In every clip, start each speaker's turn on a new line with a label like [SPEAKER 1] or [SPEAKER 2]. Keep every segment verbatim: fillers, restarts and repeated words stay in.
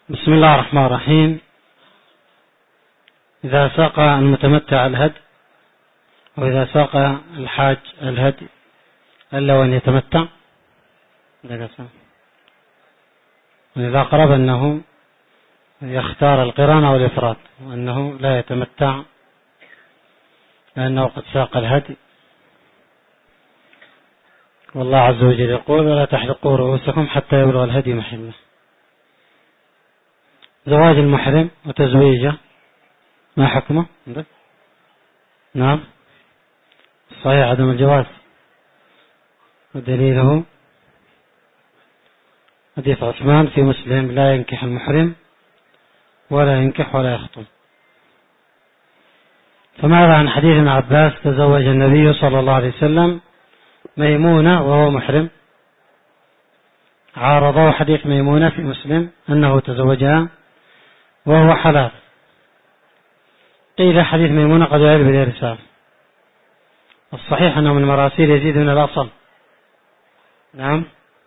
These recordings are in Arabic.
[SPEAKER 1] بسم الله الرحمن الرحيم. إذا ساق المتمتع الهدي وإذا ساق الحاج الهدي ألا وأن يتمتع، وإذا قرب أنه يختار القران أو الإفراد وأنه لا يتمتع لأنه قد ساق الهدي. والله عز وجل يقول: ولا تحلقوا رؤوسكم حتى يبلغ الهدي محله. زواج المحرم وتزويجه ما حكمه؟ نعم صحيح عدم الجواز، ودليله حديث عثمان في مسلم: لا ينكح المحرم ولا ينكح ولا يخطب. فماذا عن حديث ابن عباس: تزوج النبي صلى الله عليه وسلم ميمونة وهو محرم؟ عارضه حديث ميمونة في مسلم أنه تزوجها وهو حلال. قيل حديث ميمونة قد يعيب بالإرسال، الصحيح أنه من مراسيل يزيد من الأصل. نعم،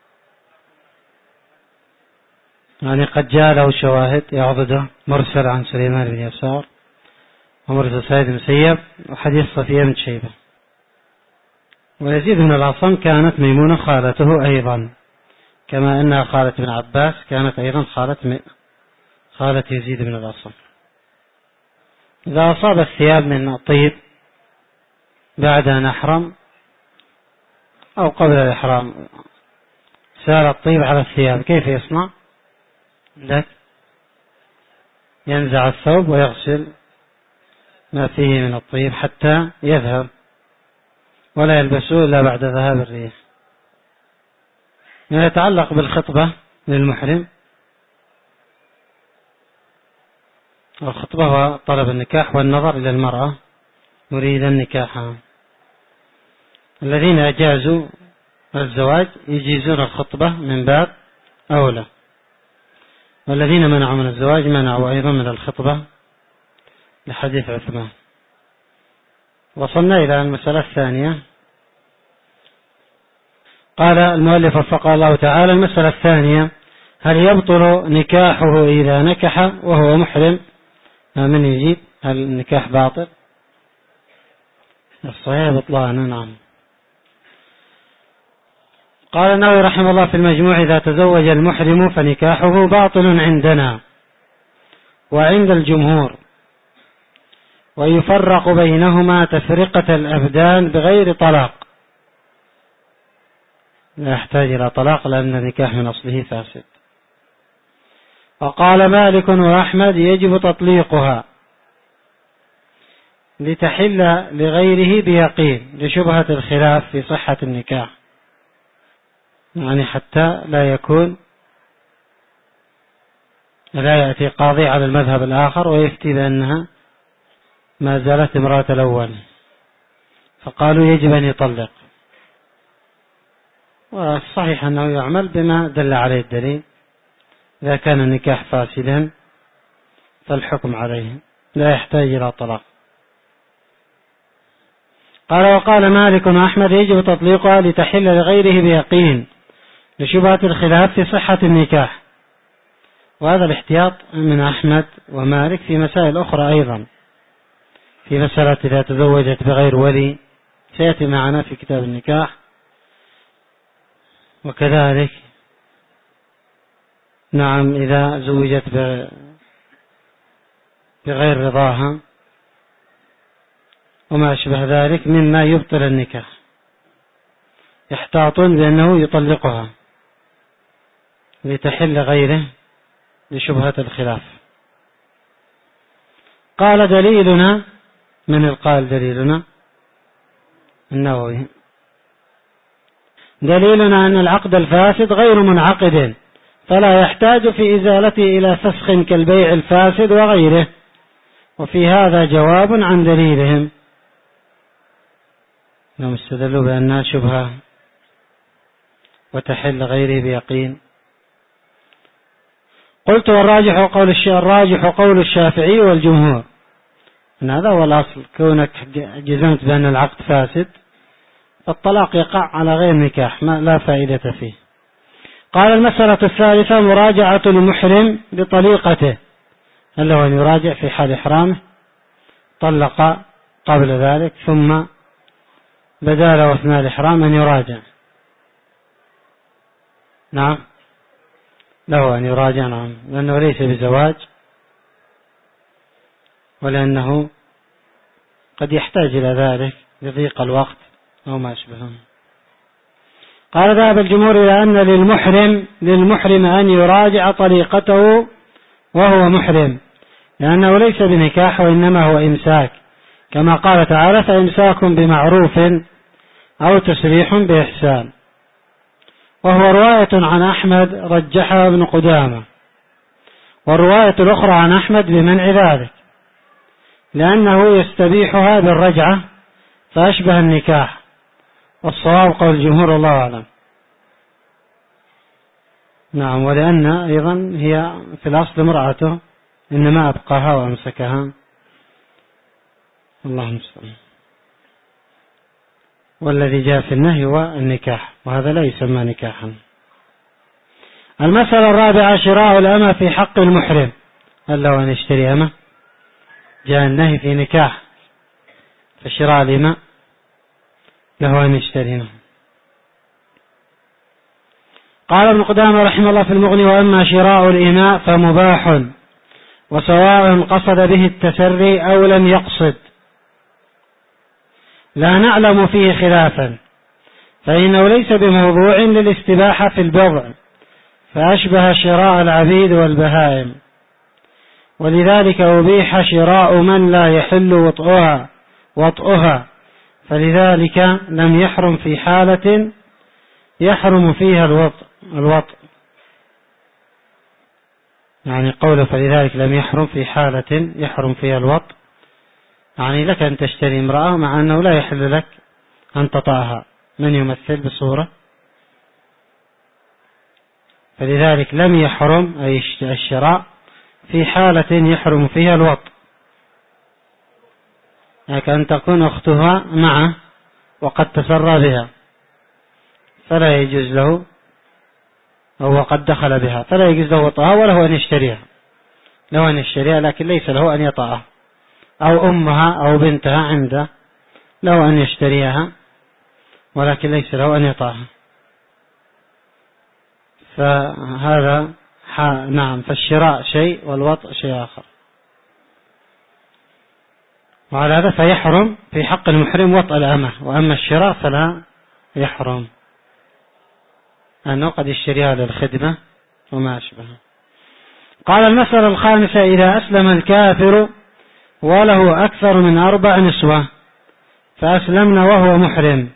[SPEAKER 1] يعني قد جاء له شواهد يعضده مرسل عن سليمان بن يسار ومرسل سعيد بن مسيب وحديث صفية بن شيبة. ويزيد بن الأصم كانت ميمونة خالته أيضا، كما أنها خالة ابن عباس كانت أيضا خالة خالة يزيد بن الأصم. إذا أصاب الثياب من طيب بعد أن أحرم أو قبل الإحرام سال الطيب على الثياب، كيف يصنع؟ لك ينزع الثوب ويغسل ما فيه من الطيب حتى يذهب، ولا يلبسه إلا بعد ذهاب الريح. ما يتعلق بالخطبة للمحرم، الخطبة هو طلب النكاح والنظر إلى المرأة يريد النكاح. الذين أجازوا الزواج يجيزون الخطبة من باب أولى، والذين منعوا من الزواج منعوا أيضا من الخطبة لحديث عثمان. وصلنا إلى المسألة الثانية. قال المؤلف وفقه الله تعالى: المسألة الثانية: هل يبطل نكاحه إذا نكح وهو محرم؟ من يجيب؟ هل النكاح باطل؟ الصحيح بطلانه. نعم. قال النووي رحمه الله في المجموع: إذا تزوج المحرم فنكاحه باطل عندنا وعند الجمهور، ويفرق بينهما تفرقة الأبدان بغير طلاق، لا يحتاج إلى طلاق لأن النكاح من أصله فاسد. وقال مالك وأحمد: يجب تطليقها لتحل لغيره بيقين لشبهة الخلاف في صحة النكاح، يعني حتى لا يكون لا يأتي قاضي على المذهب الآخر ويفتي بأنها ما زالت امرأة الأول، فقالوا يجب أن يطلق. والصحيح أنه يعمل بما دل عليه الدليل، إذا كان النكاح فاسدا فالحكم عليه لا يحتاج إلى طلاق. قال وقال مالك وأحمد: يجب تطليقها لتحل لغيره بيقين لشبهة الخلاف في صحة النكاح. وهذا الاحتياط من أحمد ومالك في مسائل أخرى أيضا، في مسألة إذا تزوجت بغير ولي سيأتي معنا في كتاب النكاح، وكذلك نعم إذا زوجت بغير رضاها وما أشبه ذلك مما يبطل النكاح، يحتاطون بأنه يطلقها لتحل غيره لشبهة الخلاف. قال دليلنا، من القال دليلنا؟ النووي: دليلنا أن العقد الفاسد غير منعقد، فلا يحتاج في إزالته إلى فسخ كالبيع الفاسد وغيره. وفي هذا جواب عن دليلهم، لهم استدلوا بأنها شبهة وتحل غيره بيقين. قلت: والراجح قول الراجح قول الشافعي والجمهور، إن هذا هو الأصل، كونك جزمت بأن العقد فاسد فالطلاق يقع على غير نكاح، ما لا فائدة فيه. قال المسألة الثالثة مراجعة المحرم بطليقته، هل هو أن يراجع في حال إحرامه طلق قبل ذلك ثم بدا له أثناء الإحرام أن يراجع؟ نعم له أن يراجع، نعم، لأنه ليس بزواج ولأنه قد يحتاج إلى ذلك لضيق الوقت أو ما أشبهه. قال ذهب الجمهور إلى أن للمحرم للمحرم أن يراجع طليقته وهو محرم، لأنه ليس بنكاح وإنما هو إمساك، كما قال تعالى فإمساك بمعروف أو تسريح بإحسان. وهو رواية عن أحمد رجحها ابن قدامة، والرواية الأخرى عن أحمد بمنع ذلك لأنه يستبيحها بالرجعة فأشبه النكاح، والصواب قول الجمهور الله أعلم. نعم، ولأن أيضا هي في الأصل امرأته إنما أبقاها وأمسكها، الله المستعان. والذي جاء في النهي هو النكاح، وهذا لا يسمى نكاحا. المسألة الرابعة شراء الأمة في حق المحرم، هل له أن يشتري أمة؟ جاء النهي في نكاح، فشراء الأمة له أن يشتريها. قال ابن قدامة رحمه الله في المغني وأما شراء الإماء فمباح، وسواء قصد به التسري أو لم يقصد، لا نعلم فيه خلافا، فإنه ليس بموضوع للاستباحة في البضع، فأشبه شراء العبيد والبهائم، ولذلك أبيح شراء من لا يحل وطئها وطئها، فلذلك لم يحرم في حالة يحرم فيها الوطء الوطء يعني قوله فلذلك لم يحرم في حالة يحرم فيها الوطء، يعني لك أن تشتري امرأة مع أنه لا يحل لك أن تطأها، من يمثل بصورة، فلذلك لم يحرم أي الشراء في حالة يحرم فيها الوطء، لكن أن تكون أختها معه وقد تسرى بها فلا يجوز له، أو قد دخل بها فلا يجوز له وطئها وله أن يشتريها، له أن يشتريها لكن ليس له أن يطأها، أو أمها أو بنتها عنده له أن يشتريها ولكن ليس له أن يطأها، فهذا نعم، فالشراء شيء والوطء شيء آخر. وعلى هذا فيحرم في حق المحرم وطأ الأمة، وأما الشراء فلا يحرم، أنه قد يشتريها للخدمة وما أشبه. قال المسألة الخامسة إذا أسلم الكافر وله أكثر من أربع نسوة فأسلمنا وهو محرم،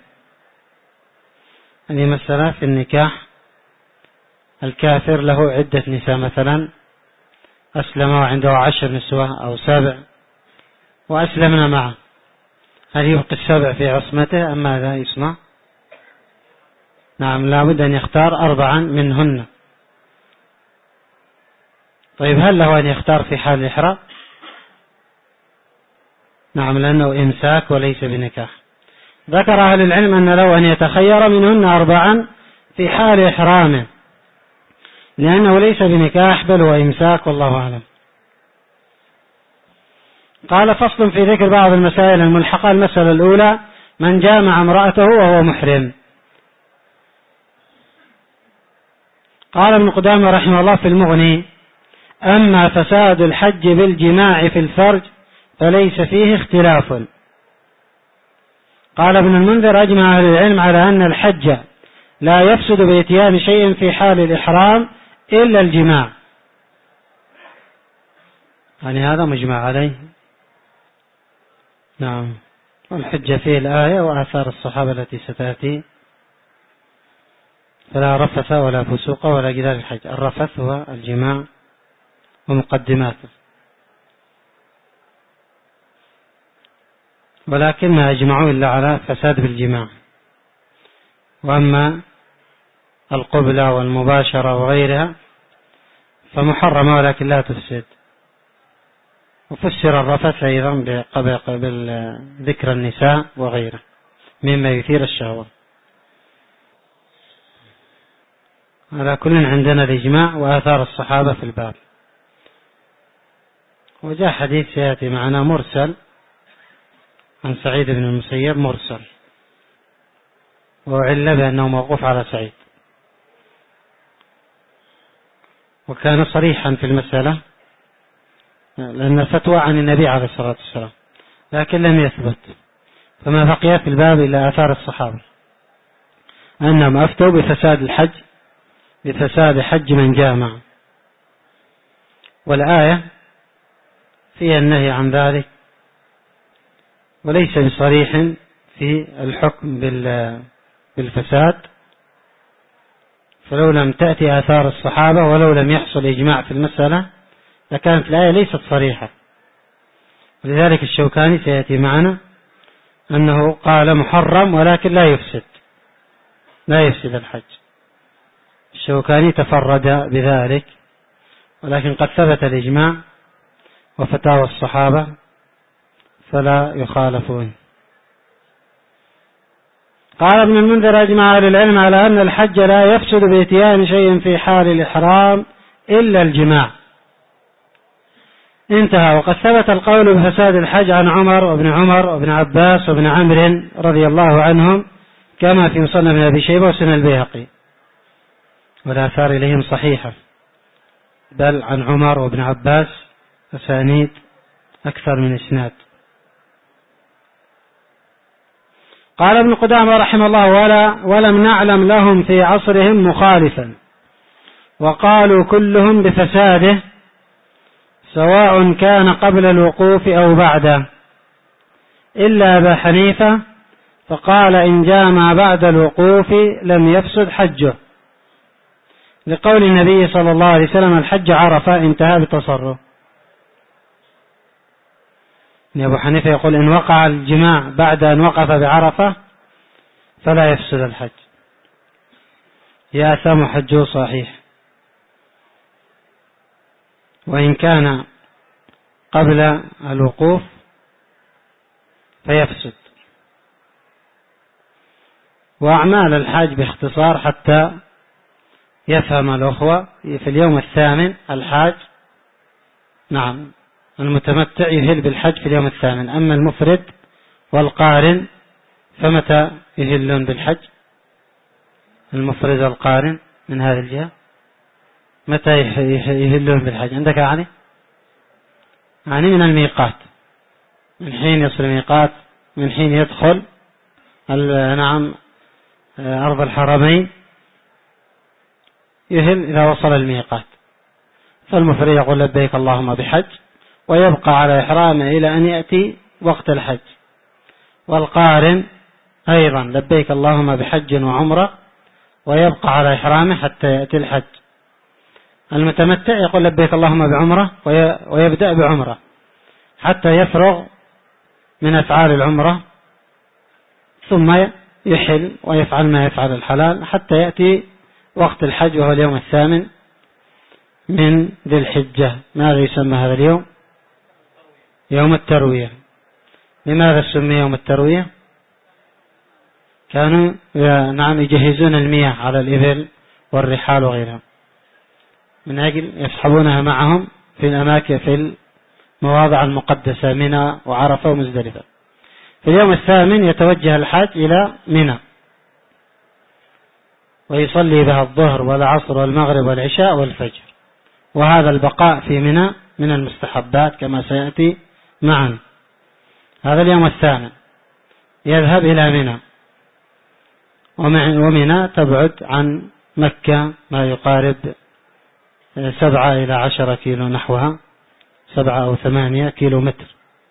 [SPEAKER 1] هذه مسألة في النكاح، الكافر له عدة نساء مثلا، أسلم وعنده عشر نسوة أو سبع وأسلمنا معه، هل يبقي السبع في عصمته أم ماذا يصنع؟ نعم، لابد أن يختار أربعا منهن. طيب هل له أن يختار في حال الإحرام؟ نعم، لأنه إمساك وليس بنكاح. ذكر أهل العلم أن له أن يتخير منهن أربعا في حال إحرامه، لأنه ليس بنكاح بل هو إمساك، والله أعلم. قال فصل في ذكر بعض المسائل الملحقة. المسألة الأولى من جامع امرأته وهو محرم. قال ابن قدامة رحمه الله في المغني أما فساد الحج بالجماع في الفرج فليس فيه اختلاف. قال ابن المنذر أجمع أهل العلم على أن الحج لا يفسد بإتيان شيء في حال الإحرام إلا الجماع، يعني هذا مجمع عليه. نعم، والحجة فيه الآية وآثار الصحابة التي ستأتي، فلا رفث ولا فسوق ولا جدال الحج. الرفث هو الجماع ومقدماته، ولكن ما أجمعوا إلا على فساد بالجماع. وأما القبلة والمباشرة وغيرها فمحرمة ولكن لا تفسد. وفسر الرفث أيضا بذكر النساء وغيره مما يثير الشهوة. على كل عندنا الإجماع وآثار الصحابة في الباب. وجاء حديث سيأتي معنا مرسل عن سعيد بن المسيب مرسل، وعل بأنه موقوف على سعيد، وكان صريحا في المسألة لأن الفتوى عن النبي عليه الصلاة والسلام، لكن لم يثبت، فما بقي في الباب إلا آثار الصحابة أنهم أفتوا بفساد الحج بفساد حج من جامع، والآية فيها النهي عن ذلك وليس بصريح في الحكم بالفساد، فلو لم تأتي آثار الصحابة ولو لم يحصل إجماع في المسألة لكانت الآية ليست صريحة. ولذلك الشوكاني سيأتي معنا أنه قال محرم ولكن لا يفسد لا يفسد الحج. الشوكاني تفرد بذلك، ولكن قد ثبت الإجماع وفتاوى الصحابة فلا يخالفون. قال ابن المنذر: أجمع أهل العلم على أن الحج لا يفسد بإتيان شيء في حال الإحرام إلا الجماع. انتهى. وقد ثبت القول بفساد الحج عن عمر وابن عمر وابن عباس وابن عمرو رضي الله عنهم، كما في مصنف ابن أبي شيبة وسنن البيهقي، والآثار إليهم صحيحة، بل عن عمر وابن عباس أسانيد أكثر من إسناد. قال ابن قدامة رحمه الله: ولا ولم نعلم لهم في عصرهم مخالفا، وقالوا كلهم بفساده سواء كان قبل الوقوف أو بعده، إلا أبا حنيفة فقال إن جامع بعد الوقوف لم يفسد حجه، لقول النبي صلى الله عليه وسلم: الحج عرفة، انتهى بتصرف. أبو حنيفة يقول إن وقع الجماع بعد أن وقف بعرفة فلا يفسد الحج، يأثم حجه صحيح، وإن كان قبل الوقوف فيفسد. وأعمال الحج باختصار حتى يفهم الأخوة: في اليوم الثامن الحاج، نعم، المتمتع يهل بالحج في اليوم الثامن، أما المفرد والقارن فمتى يهلون بالحج؟ المفرد والقارن من هذه الجهة متى يهلون بالحج عندك؟ يعني يعني من الميقات، من حين يصل الميقات، من حين يدخل نعم أرض الحرمين يهل إذا وصل الميقات. فالمفرد يقول لبيك اللهم بحج، ويبقى على إحرامه إلى أن يأتي وقت الحج. والقارن أيضا لبيك اللهم بحج وعمرة، ويبقى على إحرامه حتى يأتي الحج. المتمتع يقول لبيك اللهم بعمرة، ويبدأ بعمرة حتى يفرغ من أفعال العمرة، ثم يحل ويفعل ما يفعل الحلال حتى يأتي وقت الحج، وهو اليوم الثامن من ذي الحجة. ماذا يسمى هذا اليوم؟ يوم التروية. لماذا سمي يوم التروية؟ كانوا نعم يجهزون المياه على الإبل والرحال وغيرها، من أجل يسحبونها معهم في الأماكن في المواضع المقدسة منى وعرفة ومزدلفة. في اليوم الثامن يتوجه الحاج إلى منى ويصلي بها الظهر والعصر والمغرب والعشاء والفجر، وهذا البقاء في منى من المستحبات كما سيأتي معا. هذا اليوم الثامن يذهب إلى منى، ومنى تبعد عن مكة ما يقارب سبعة إلى عشرة كيلو، نحوها سبعة أو ثمانية كيلو متر.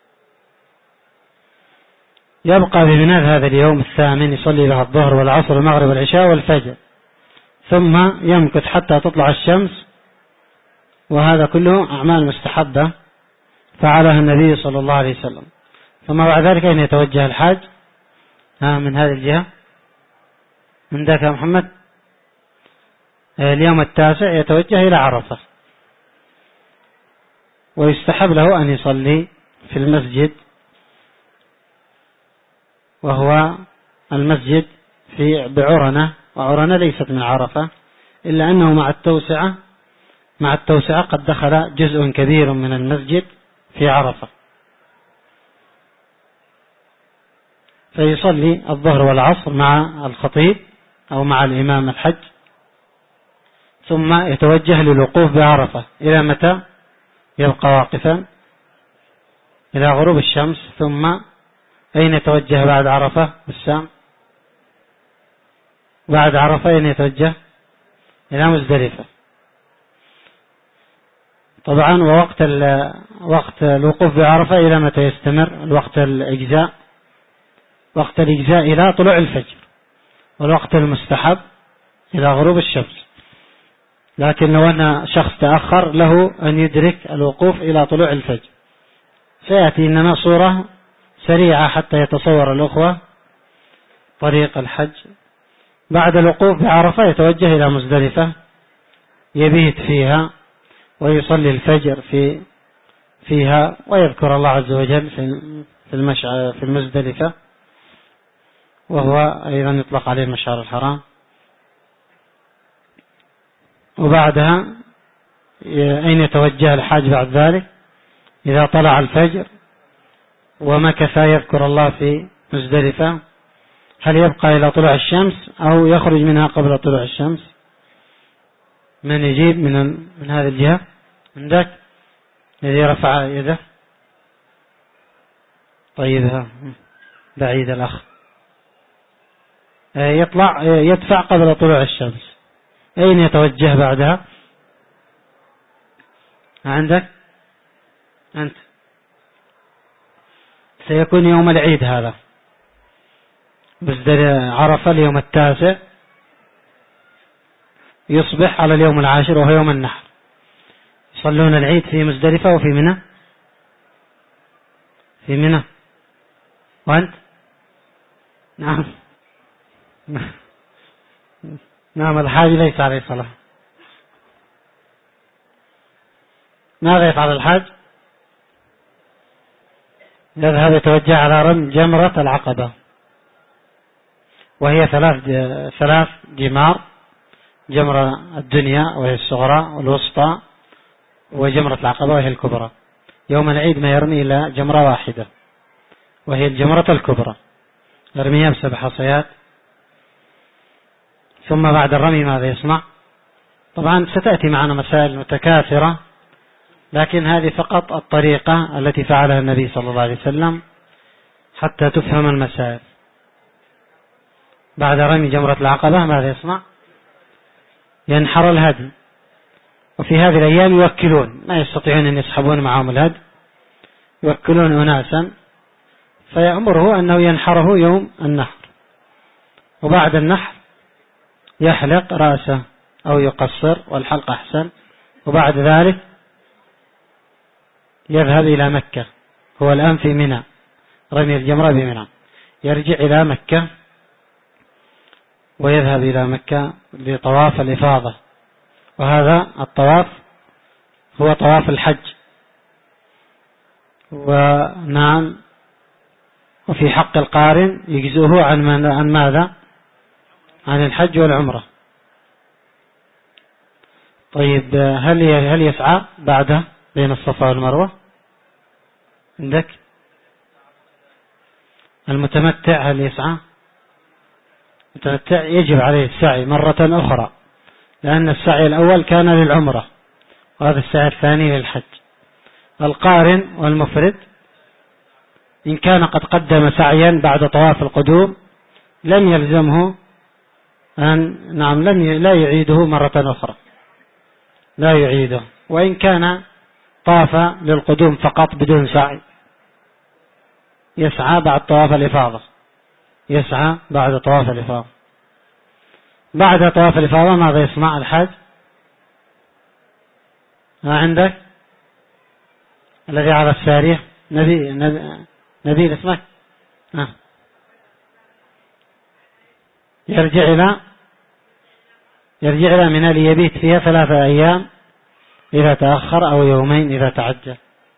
[SPEAKER 1] يبقى بمنى هذا اليوم الثامن يصلي لها الظهر والعصر والمغرب والعشاء والفجر، ثم يمكث حتى تطلع الشمس، وهذا كله أعمال مستحبة فعلها النبي صلى الله عليه وسلم. ثم بعد ذلك أن يتوجه الحاج من هذه الجهة من ذاك محمد اليوم التاسع يتوجه إلى عرفة، ويستحب له أن يصلي في المسجد، وهو المسجد في بعرنة، وعرنة ليست من عرفة إلا أنه مع التوسعة مع التوسعة قد دخل جزء كبير من المسجد في عرفة، فيصلي الظهر والعصر مع الخطيب أو مع الإمام الحج، ثم يتوجه للوقوف بعرفة. إلى متى يبقى واقفا؟ إلى غروب الشمس. ثم أين يتوجه بعد عرفة؟ بالشام. بعد عرفة أين يتوجه؟ إلى مزدلفة. طبعا ووقت وقت الوقوف بعرفة إلى متى يستمر؟ الوقت الإجزاء وقت الإجزاء إلى طلوع الفجر، والوقت المستحب إلى غروب الشمس. لكن لو أن شخص تأخر له أن يدرك الوقوف إلى طلوع الفجر. سيأتي إنما صورة سريعة حتى يتصور الأخوة طريق الحج. بعد الوقوف بعرفة يتوجه إلى مزدلفة، يبيت فيها ويصلي الفجر في فيها، ويذكر الله عز وجل في المشعر في المزدلفة، وهو أيضا يطلق عليه المشعر الحرام. وبعدها أين يتوجه الحاج بعد ذلك؟ إذا طلع الفجر ومكث يذكر الله في مزدلفة، هل يبقى إلى طلوع الشمس أو يخرج منها قبل طلوع الشمس؟ من يجيب من من هذه الجهة؟ عندك الذي رفع يده؟ طيب بعيد الأخ. يطلع يدفع قبل طلوع الشمس. أين يتوجه بعدها؟ عندك أنت؟ سيكون يوم العيد هذا، عرفة اليوم التاسع، يصبح على اليوم العاشر وهو يوم النحر. يصلون العيد في مزدلفة وفي منى. في منى. وأنت؟ نعم. نعم الحاج ليس عليه صلاة. ماذا يفعل الحاج؟ يذهب يتوجه على رمي جمرة العقبة، وهي ثلاث ثلاث جمار: جمرة الدنيا وهي الصغرى والوسطى، وجمرة العقبة وهي الكبرى. يوم العيد ما يرمي إلى جمرة واحدة وهي الجمرة الكبرى، يرميها بسبع حصيات. ثم بعد الرمي ماذا يصنع؟ طبعا ستأتي معنا مسائل متكاثرة، لكن هذه فقط الطريقة التي فعلها النبي صلى الله عليه وسلم حتى تفهم المسائل. بعد رمي جمرة العقبة ماذا يصنع؟ ينحر الهدي. وفي هذه الأيام يوكلون، ما يستطيعون أن يسحبون معهم الهدي، يوكلون أناسا فيأمره أنه ينحره يوم النحر. وبعد النحر يحلق رأسه أو يقصر، والحلق أحسن. وبعد ذلك يذهب إلى مكة. هو الآن في منى، رمي الجمرة بمنى. يرجع إلى مكة ويذهب إلى مكة لطواف الإفاضة، وهذا الطواف هو طواف الحج. ونعم، وفي حق القارن يجزئه عن عن ماذا؟ عن الحج والعمرة. طيب هل هل يسعى بعده بين الصفا والمروة؟ عندك المتمتع هل يسعى؟ المتمتع يجب عليه السعي مرة أخرى، لأن السعي الأول كان للعمرة وهذا السعي الثاني للحج. القارن والمفرد إن كان قد قدم سعيا بعد طواف القدوم لم يلزمه أن نعم لم لا يعيده مرة أخرى، لا يعيده. وإن كان طاف للقدوم فقط بدون سعي يسعى بعد طواف الإفاضة، يسعى بعد طواف الإفاضة. بعد طواف الإفاضة ماذا يصنع الحاج؟ ما عندك الذي على السارية؟ نبي نبي, نبي اسمك. آه. يرجع إلى يرجع إلى منى ليبيت فيها ثلاثة أيام إذا تأخر، أو يومين إذا تعجل.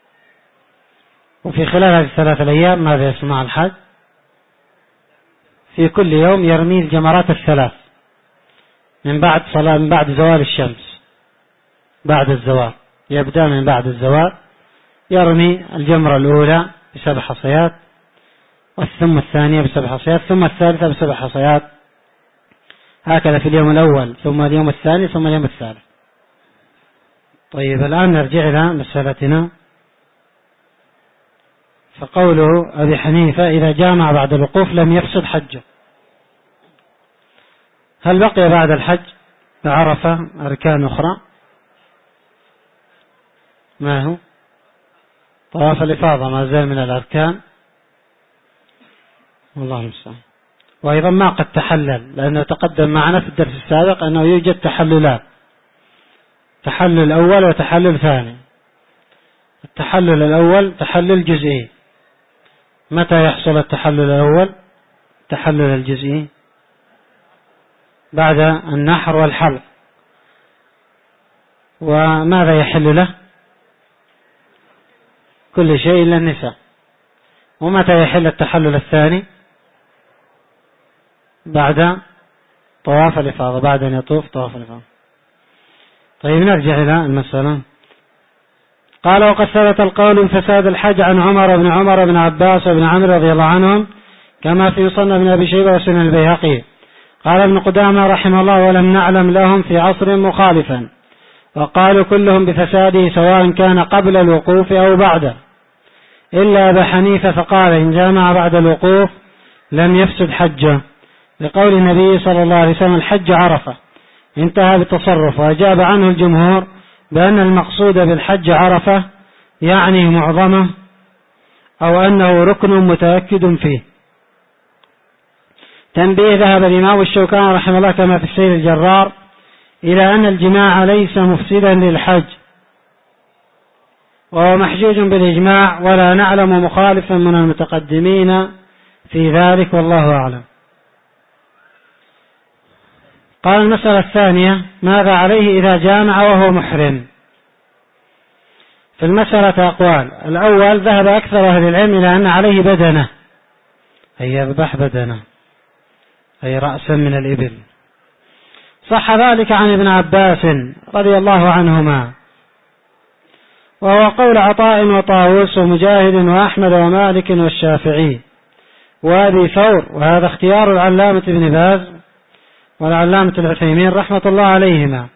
[SPEAKER 1] وفي خلال هذه الثلاثة الأيام ماذا يصنع الحاج؟ في كل يوم يرمي الجمرات الثلاث، من بعد صلاة من بعد زوال الشمس، بعد الزوال يبدأ من بعد الزوال، يرمي الجمرة الأولى بسبع حصيات، ثم الثانية بسبع حصيات، ثم الثالثة بسبع حصيات، هكذا في اليوم الأول، ثم اليوم الثاني، ثم اليوم الثالث. طيب الآن نرجع إلى مسألتنا. فقوله أبي حنيفة إذا جامع بعد الوقوف لم يفسد حجه. هل بقي بعد الحج بعرفة أركان أخرى؟ ما هو؟ طواف الإفاضة ما زال من الأركان، والله المستعان. وأيضا ما قد تحلل، لأنه تقدم معنا في الدرس السابق أنه يوجد تحللات، تحلل أول وتحلل ثاني. التحلل الأول تحلل جزئي. متى يحصل التحلل الأول؟ التحلل الجزئي بعد النحر والحلق. وماذا يحل له؟ كل شيء إلا النساء. ومتى يحل التحلل الثاني؟ بعد طواف الإفاضة، بعد أن يطوف طواف الإفاضة. طيب نرجع إلى المسألة. قال وقد ثبت القول بفساد الحج عن عمر بن عمر بن عباس وابن عمرو رضي الله عنهم كما في مصنف بن أبي شيبة وسنن البيهقي. قال ابن قدامة رحمه الله ولم نعلم لهم في عصر مخالفا، وقالوا كلهم بفساده سواء كان قبل الوقوف أو بعده، إلا أبا حنيفة فقال إن جامع بعد الوقوف لم يفسد حجه، لقول النبي صلى الله عليه وسلم الحج عرفة، انتهى بالتصرف. وأجاب عنه الجمهور بأن المقصود بالحج عرفة يعني معظمه، أو أنه ركن متأكد فيه. تنبيه ذهب الإمام الشوكاني رحمه الله كما في السير الجرار إلى أن الجماع ليس مفسدا للحج، وهو محجوج بالإجماع، ولا نعلم مخالفا من المتقدمين في ذلك، والله أعلم. قال المسألة الثانية ماذا عليه إذا جامع وهو محرم؟ في المسألة أقوال. الأول ذهب أكثر أهل العلم إلى أن عليه بدنة، أي يذبح بدنة، أي رأسا من الإبل. صح ذلك عن ابن عباس رضي الله عنهما، وهو قول عطاء وطاووس ومجاهد وأحمد ومالك والشافعي وأبي ثور، وهذا اختيار العلامة ابن باز والعلامة العثيمين رحمة الله عليهما.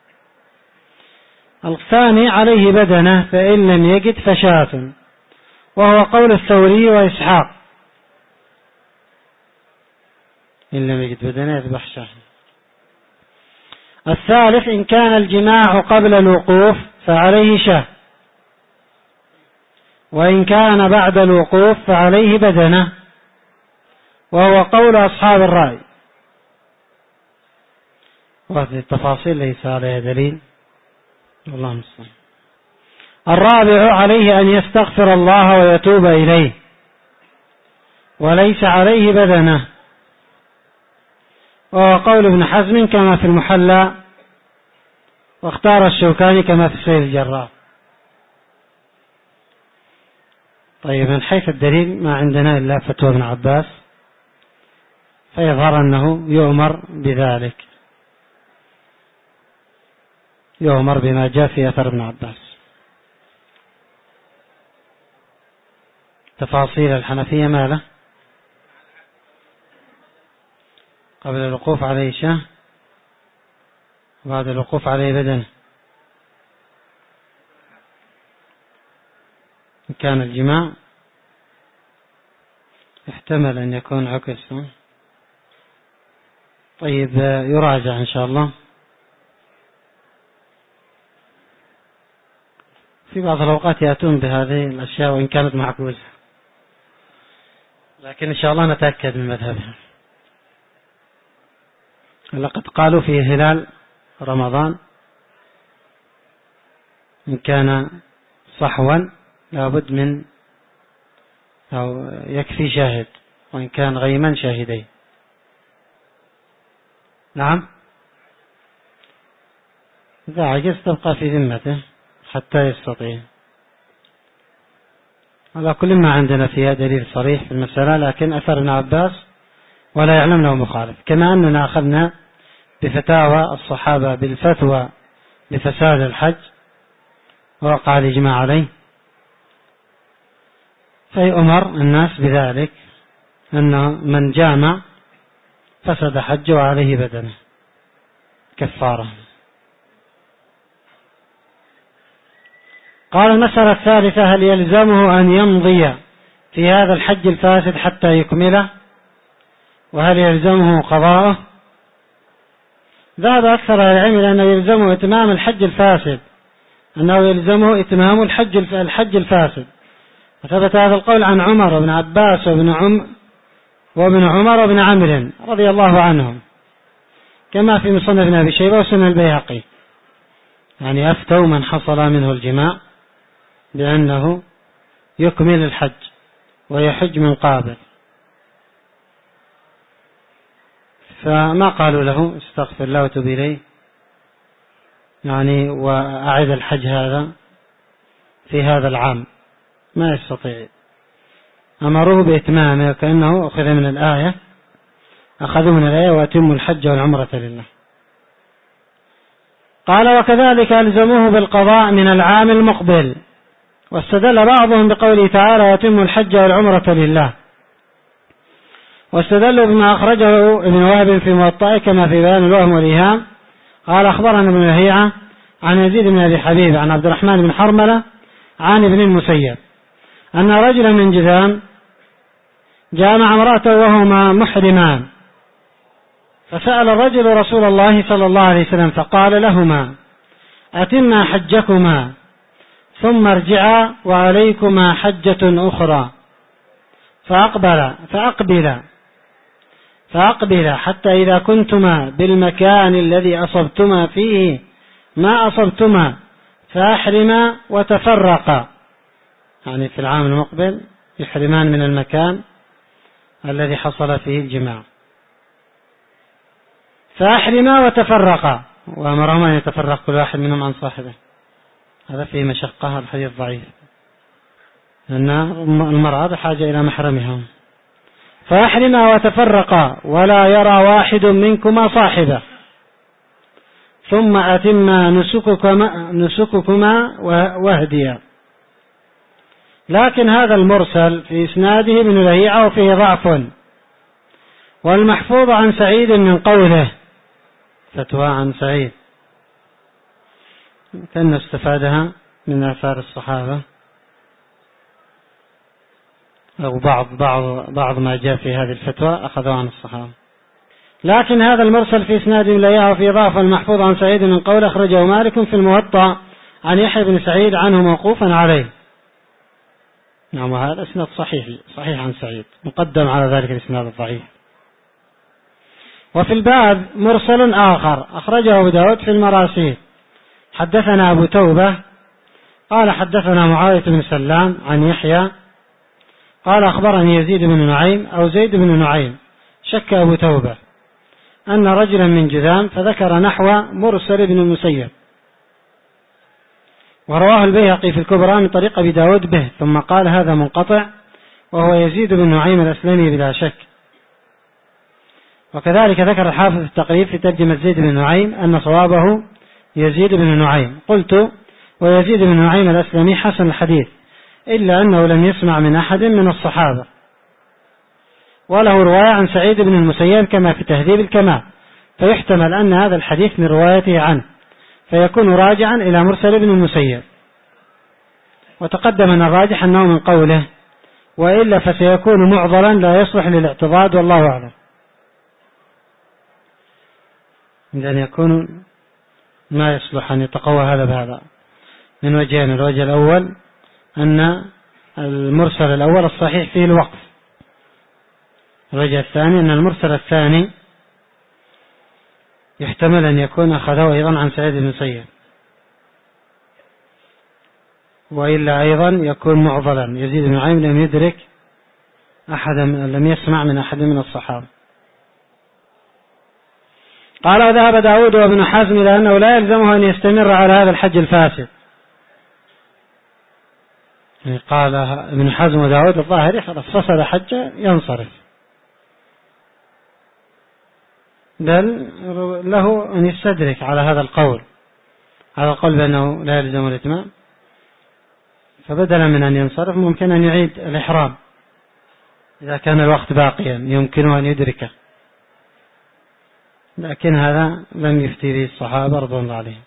[SPEAKER 1] الثاني عليه بدنة فإن لم يجد فشاة، وهو قول الثوري وإسحاق، إن لم يجد بدنة يذبح شاة. الثالث إن كان الجماع قبل الوقوف فعليه شاة، وإن كان بعد الوقوف فعليه بدنة، وهو قول أصحاب الرأي، وهذه التفاصيل ليس عليها دليل، والله المستعان. الرابع عليه أن يستغفر الله ويتوب إليه، وليس عليه بدنة، وهو قول ابن حزم كما في المحلى، واختار الشوكاني كما في السير الجرار. طيب من حيث الدليل ما عندنا إلا فتوى ابن عباس، فيظهر أنه يؤمر بذلك، يؤمر بما جاء في أثر ابن عباس. تفاصيل الحنفية ما له؟ قبل الوقوف عليه شاه، بعد الوقوف عليه بدن. إن كان الجماع يحتمل أن يكون عكس. طيب يراجع إن شاء الله. في بعض الأوقات يأتون بهذه الأشياء وإن كانت معكوسة، لكن إن شاء الله نتأكد من مذهبهم. لقد قالوا في هلال رمضان إن كان صحوا لابد من أو يكفي شاهد، وإن كان غيما شاهدين. نعم، إذا عجز تبقى في ذمته حتى يستطيع. على كل ما عندنا فيها دليل صريح في المسألة، لكن أثر ابن عباس ولا يعلم له مخالف، كما أننا أخذنا بفتاوى الصحابة بالفتوى بفساد الحج ووقع الإجماع عليه، فيؤمر الناس بذلك، أن من جامع فسد حجه وعليه بدنه كفارة. قال المسألة الثالثة: هل يلزمه أن يمضي في هذا الحج الفاسد حتى يكمله، وهل يلزمه قضاءه؟ ذهب أكثر العلم لأنه يلزمه إتمام الحج الفاسد، أنه يلزمه إتمام الحج الحج الفاسد. وثبت هذا القول عن عمر وابن عباس وابن عم وابن عمر وابن عمرو رضي الله عنهم، كما في مصنف ابن أبي شيبة وسنن البيهقي، يعني أفتوا من حصل منه الجماع بأنه يكمل الحج ويحج من قابل، فما قالوا له استغفر الله وتوب إليه يعني وأعد الحج هذا في هذا العام، ما يستطيع، أمروه بإتمامه، كأنه أخذ من الآية أخذوا من الآية وأتموا الحج والعمرة لله. قال: وكذلك ألزموه بالقضاء من العام المقبل، واستدل بعضهم بقوله تعالى: وأتموا الحج والعمرة لله، واستدلوا بما أخرجه ابن وهب في موطئه كما في بيان الوهم والإيهام. قال: أخبرنا ابن لهيعة عن يزيد بن أبي حبيب عن عبد الرحمن بن حرملة عن ابن المسيب أن رجلا من جذام جامع امرأته وهما محرمان، فسأل الرجل رسول الله صلى الله عليه وسلم فقال لهما: أتما حجكما ثم ارجعا وعليكما حجة أخرى، فأقبل فأقبل فأقبل حتى إذا كنتما بالمكان الذي أصبتما فيه ما أصبتما فأحرما وتفرقا، يعني في العام المقبل يحرمان من المكان الذي حصل فيه الجماع، فأحرما وتفرقا، وأمرهما أن يتفرق كل واحد منهم عن صاحبه. هذا فيه مشقة، الحديث ضعيف، لأن المرأة بحاجة إلى محرمها. فأحرما وتفرقا ولا يرى واحد منكما صاحبه، ثم أتما نسككما, نسككما وهديا. لكن هذا المرسل في إسناده ابن لهيعة وفيه ضعف، والمحفوظ عن سعيد من قوله فتوى عن سعيد كان استفادها من آثار الصحابة أو بعض بعض بعض ما جاء في هذه الفتوى أخذوا عن الصحابة. لكن هذا المرسل في إسناد ابن لهيعة وفيه ضعف، المحفوظ عن سعيد من قوله أخرجه مالك في الموطأ عن يحيى بن سعيد عنه موقوفا عليه. نعم، هذا إسناد صحيح صحيح عن سعيد مقدم على ذلك الإسناد الضعيف. وفي الباب مرسل آخر أخرجه أبو داود في المراسيل. حدثنا أبو توبة قال حدثنا معاوية بن سلام عن يحيى قال أخبرني يزيد بن نعيم أو زيد بن نعيم، شك أبو توبة أن رجلا من جذام، فذكر نحو مرسل بن المسيب، ورواه البيهقي في الكبرى من طريق أبي داود به، ثم قال هذا منقطع وهو يزيد بن نعيم الأسلمي بلا شك. وكذلك ذكر الحافظ في التقريب في ترجمة زيد بن نعيم أن صوابه يزيد بن نعيم. قلت: ويزيد بن نعيم الأسلمي حسن الحديث، إلا أنه لم يسمع من أحد من الصحابة، وله رواية عن سعيد بن المسيب كما في تهذيب الكمال، فيحتمل أن هذا الحديث من روايته عنه، فيكون راجعا إلى مرسل بن المسيب. وتقدم أن الراجح أنه من قوله، وإلا فسيكون معضلا لا يصلح للاعتضاد، والله أعلم. إذن يكون ما يصلح أن يتقوى هذا بهذا من وجهين: الوجه الأول أن المرسل الأول الصحيح فيه الوقف، الوجه الثاني أن المرسل الثاني يحتمل أن يكون أخذه أيضا عن سعيد بن المسيب، وإلا أيضا يكون معضلا، يزيد بن نعيم لم يدرك أحدا، لم يسمع من أحد من الصحابة. قال: وذهب داود وابن حزم إلى أنه لا يلزمه أن يستمر على هذا الحج الفاسد. يعني قال ابن حزم وداود الظاهري خلاص فسد حجه ينصرف، بل له أن يستدرك على هذا القول، على القول بأنه لا يلزم الإتمام، فبدلا من أن ينصرف ممكن أن يعيد الإحرام إذا كان الوقت باقيا يمكنه أن يدركه، لكن هذا لم يفتي به الصحابة رضوان الله عليهم.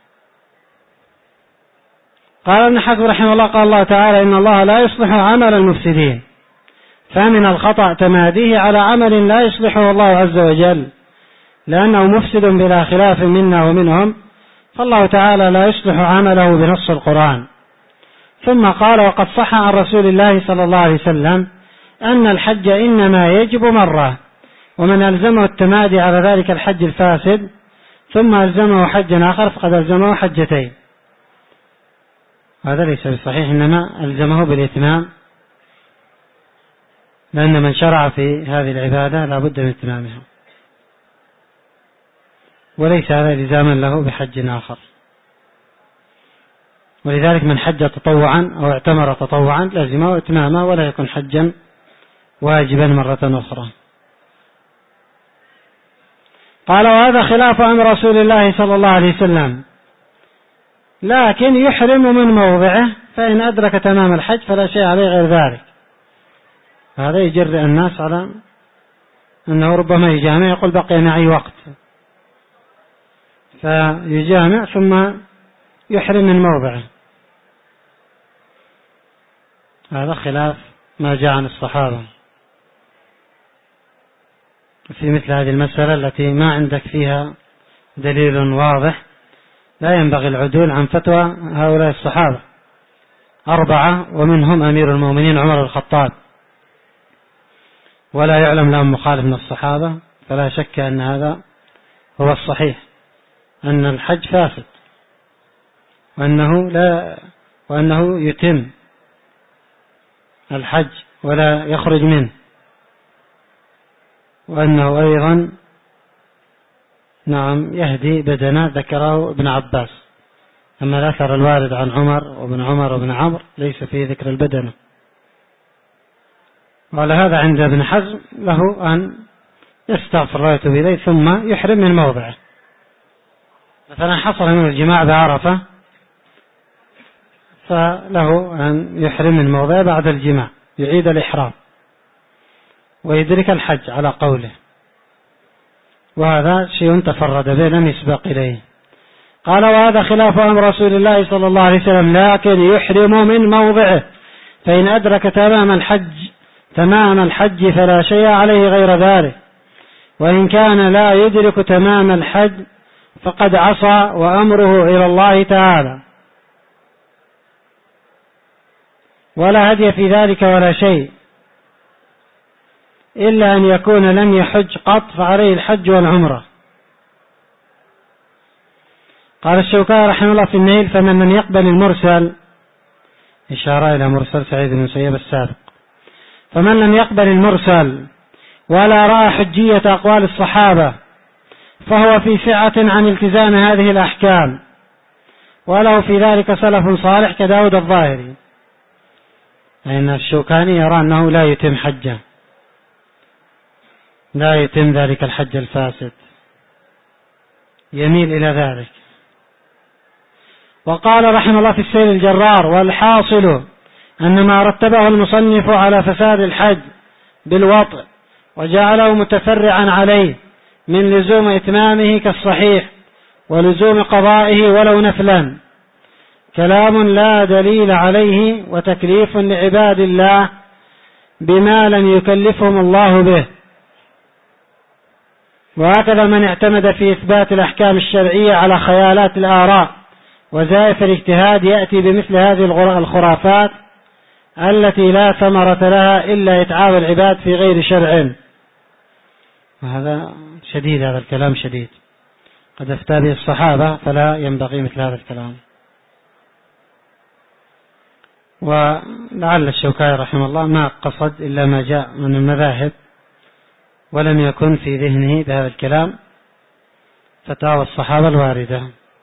[SPEAKER 1] قال ابن حزم رحمه الله قال الله تعالى إن الله لا يصلح عمل المفسدين، فمن الخطأ تماديه على عمل لا يصلحه الله عز وجل لأنه مفسد بلا خلاف منا ومنهم، فالله تعالى لا يصلح عمله بنص القرآن. ثم قال وقد صح عن رسول الله صلى الله عليه وسلم أن الحج إنما يجب مرة، ومن ألزمه التمادي على ذلك الحج الفاسد ثم ألزمه حجا آخر فقد ألزمه حجتين. هذا ليس بصحيح، إنما ألزمه بالإتمام، لأن من شرع في هذه العبادة لا بد من إتمامها، وليس هذا لزاما له بحج آخر. ولذلك من حج تطوعا أو اعتمر تطوعا لازمه إتمامه ولا يكون حجا واجبا مرة أخرى. قال وهذا خلاف أمر رسول الله صلى الله عليه وسلم، لكن يحرم من موضعه فإن أدرك تمام الحج فلا شيء عليه غير ذلك. هذا يجرئ الناس على أنه ربما يجامع يقول بقي معي وقت، فيجامع ثم يحرم من موضعه. هذا خلاف ما جاء عن الصحابة في مثل هذه المسألة التي ما عندك فيها دليل واضح. لا ينبغي العدول عن فتوى هؤلاء الصحابة أربعة ومنهم أمير المؤمنين عمر الخطاب، ولا يعلم لهم مخالف من الصحابة، فلا شك أن هذا هو الصحيح، أن الحج فاسد وأنه لا وأنه يتم الحج ولا يخرج منه، وأنه أيضا نعم يهدي بدنا ذكره ابن عباس. أما الأثر الوارد عن عمر وابن عمر وابن عمرو ليس فيه ذكر البدنة. وعلى هذا عند ابن حزم له أن يستغفر الله ويتوب إليه ثم يحرم من موضعه. مثلا حصل من الجماع بعرفة فله أن يحرم من موضعه بعد الجماع، يعيد الإحرام ويدرك الحج على قوله، وهذا شيء تفرد به لم يسبق إليه. قال وهذا خلاف أمر رسول الله صلى الله عليه وسلم، لكن يحرم من موضعه فإن أدرك تمام الحج تمام الحج فلا شيء عليه غير ذلك، وإن كان لا يدرك تمام الحج فقد عصى وأمره إلى الله تعالى، ولا هدي في ذلك ولا شيء إلا أن يكون لم يحج قط فعليه الحج والعمرة. قال الشوكاني رحمه الله في النيل فمن لم يقبل المرسل، إشارة إلى مرسل سعيد بن المسيب السابق، فمن لم يقبل المرسل ولا رأى حجية أقوال الصحابة فهو في سعة عن التزام هذه الأحكام، وله في ذلك سلف صالح كداود الظاهري. لأن الشوكاني يرى أنه لا يتم حجه، لا يتم ذلك الحج الفاسد، يميل إلى ذلك. وقال رحمه الله في السيل الجرار والحاصل أن ما رتبه المصنف على فساد الحج بالوطء وجعله متفرعا عليه من لزوم إتمامه كالصحيح ولزوم قضائه ولو نفلا كلام لا دليل عليه وتكليف لعباد الله بما لم يكلفهم الله به. وهكذا من اعتمد في إثبات الأحكام الشرعية على خيالات الآراء وزائف الاجتهاد يأتي بمثل هذه الخرافات التي لا ثمرة لها إلا إتعاب العباد في غير شرع. وهذا شديد، هذا الكلام شديد، قد أفتى به الصحابة فلا ينبغي مثل هذا الكلام. ولعل الشوكاني رحمه الله ما قصد إلا ما جاء من المذاهب ولم يكن في ذهنه بهذا الكلام فتاوى الصحابة الواردة.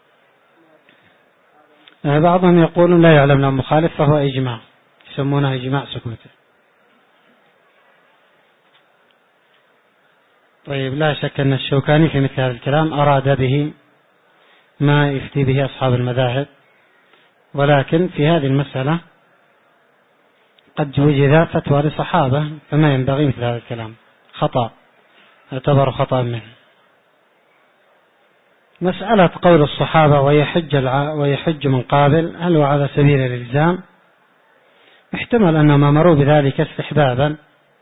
[SPEAKER 1] بعضهم يقولون لا يعلم لهم مخالف فهو إجماع، يسمونه إجماع سكوته. طيب، لا شك أن الشوكاني في مثل هذا الكلام أراد به ما يفتي به أصحاب المذاهب، ولكن في هذه المسألة قد وجد فتوى لصحابة، فما ينبغي مثل هذا الكلام، خطأ، يعتبر خطأ منه. مسألة قول الصحابة ويحج, الع... ويحج من قابل، هل هو على سبيل الإلزام؟ يحتمل أنهم أمروا بذلك استحبابا،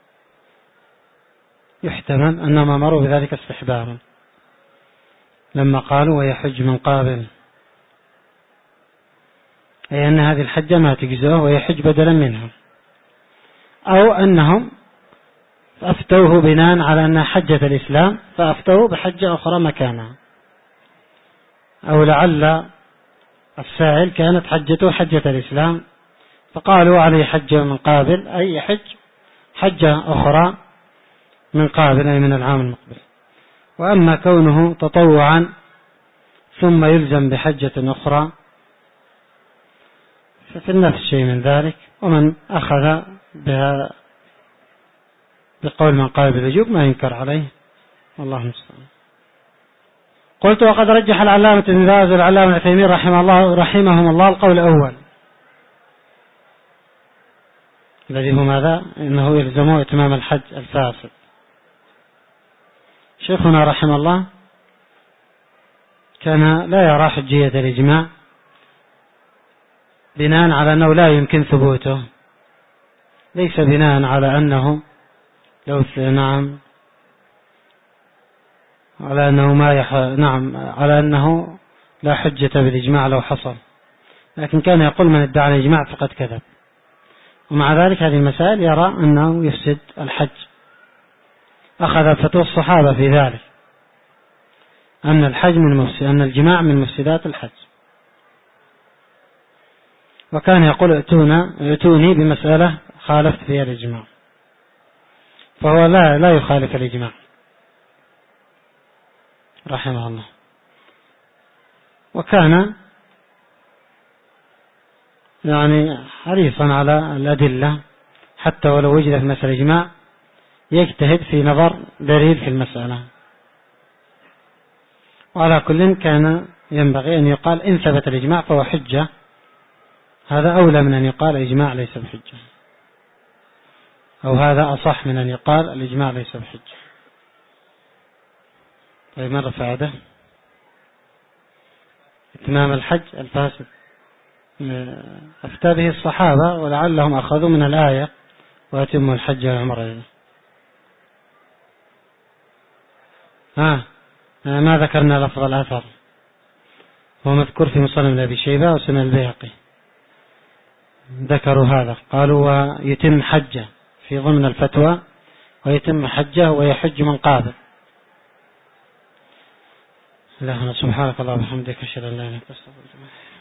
[SPEAKER 1] يحتمل أنهم أمروا بذلك استحبابا لما قالوا ويحج من قابل، أي أن هذه الحجة ما تجزئه ويحج بدلا منها، أو أنهم أفتوه بناء على أنها حجة الإسلام فأفتوه بحجة أخرى مكانها، أو لعل السائل كانت حجته حجة الإسلام فقالوا عليه حجة من قابل، أي يحج حجة أخرى من قابل، أي من العام المقبل. وأما كونه تطوعا ثم يلزم بحجة أخرى ففي النفس شيء من ذلك، ومن أخذ بها بقول من قال بالوجوب ما ينكر عليه، والله المستعان. قلت وقد رجح العلامة ابن باز والعلامة ابن عثيمين رحمه الله رحمهم الله القول الأول الذي هو ماذا؟ إنه يلزمه إتمام الحج الفاسد. شيخنا رحمه الله كان لا يرى حجية الإجماع بناء على أنه لا يمكن ثبوته، ليس بناء على أنه لو نعم على أنه ما يح... نعم على أنه لا حجة بالإجماع لو حصل، لكن كان يقول من ادعى الإجماع فقد كذب. ومع ذلك هذه المسائل يرى أنه يفسد الحج، أخذ فتوى الصحابة في ذلك أن الحج من مفسد، أن الجماع من مفسدات الحج، وكان يقول ائتونا ائتوني بمسألة خالفت فيها الإجماع، فهو لا لا يخالف الإجماع رحمه الله. وكان يعني حريصا على الأدلة، حتى ولو وجد في مسألة الإجماع يجتهد في نظر دليل في المسألة. وعلى كل كان ينبغي أن يقال إن ثبت الإجماع فهو حجة، هذا أولى من أن يقال الإجماع ليس بحجة، أو هذا أصح من أن يقال الإجماع ليس بحجة. طيب، مرة فعده إتمام الحج الفاسد أفتى به الصحابة، ولعلهم أخذوا من الآية وأتموا الحج والعمرة. ها ما ذكرنا لفظ الأثر، هو مذكور في مصنف أبي شيبة وسنن البيهقي، ذكروا هذا، قالوا ويتم حجه في ضمن الفتوى، ويتم حجه ويحج من قابل. اللهم سبحانك اللهم وبحمدك أشهد أن لا إله إلا أنت أستغفرك.